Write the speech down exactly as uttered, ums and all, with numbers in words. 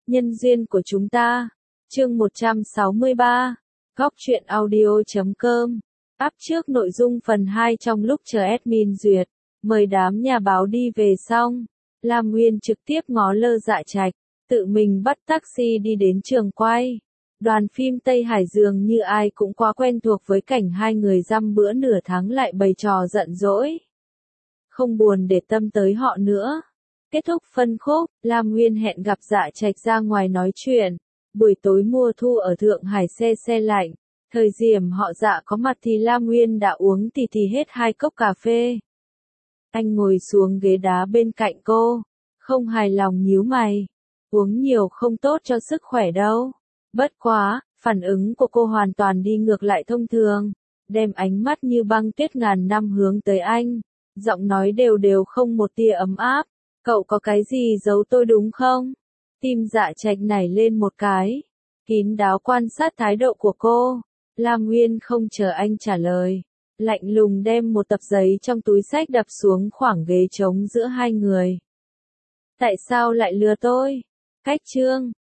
Nhân duyên của chúng ta. Chương một trăm sáu mươi ba. Góc truyện audio chấm com. Áp trước nội dung phần hai trong lúc chờ admin duyệt. Mời đám nhà báo đi về xong. Lam Nguyên trực tiếp ngó Lơ Dạ Trạch, tự mình bắt taxi đi đến trường quay. Đoàn phim Tây Hải dường như ai cũng quá quen thuộc với cảnh hai người dăm bữa nửa tháng lại bày trò giận dỗi. Không buồn để tâm tới họ nữa. Kết thúc phân khúc, Lam Nguyên hẹn gặp Dạ Trạch ra ngoài nói chuyện. Buổi tối mùa thu ở Thượng Hải xe xe lạnh. Thời điểm họ Dạ có mặt thì Lam Nguyên đã uống tì tì hết hai cốc cà phê. Anh ngồi xuống ghế đá bên cạnh cô, không hài lòng nhíu mày. Uống nhiều không tốt cho sức khỏe đâu. Bất quá, phản ứng của cô hoàn toàn đi ngược lại thông thường. Đem ánh mắt như băng tuyết ngàn năm hướng tới anh. Giọng nói đều đều không một tia ấm áp. Cậu có cái gì giấu tôi đúng không? Tim Dạ Trạch nảy lên một cái. Kín đáo quan sát thái độ của cô. Lam Nguyên không chờ anh trả lời. Lạnh lùng đem một tập giấy trong túi xách đập xuống khoảng ghế trống giữa hai người. Tại sao lại lừa tôi? Cách chương.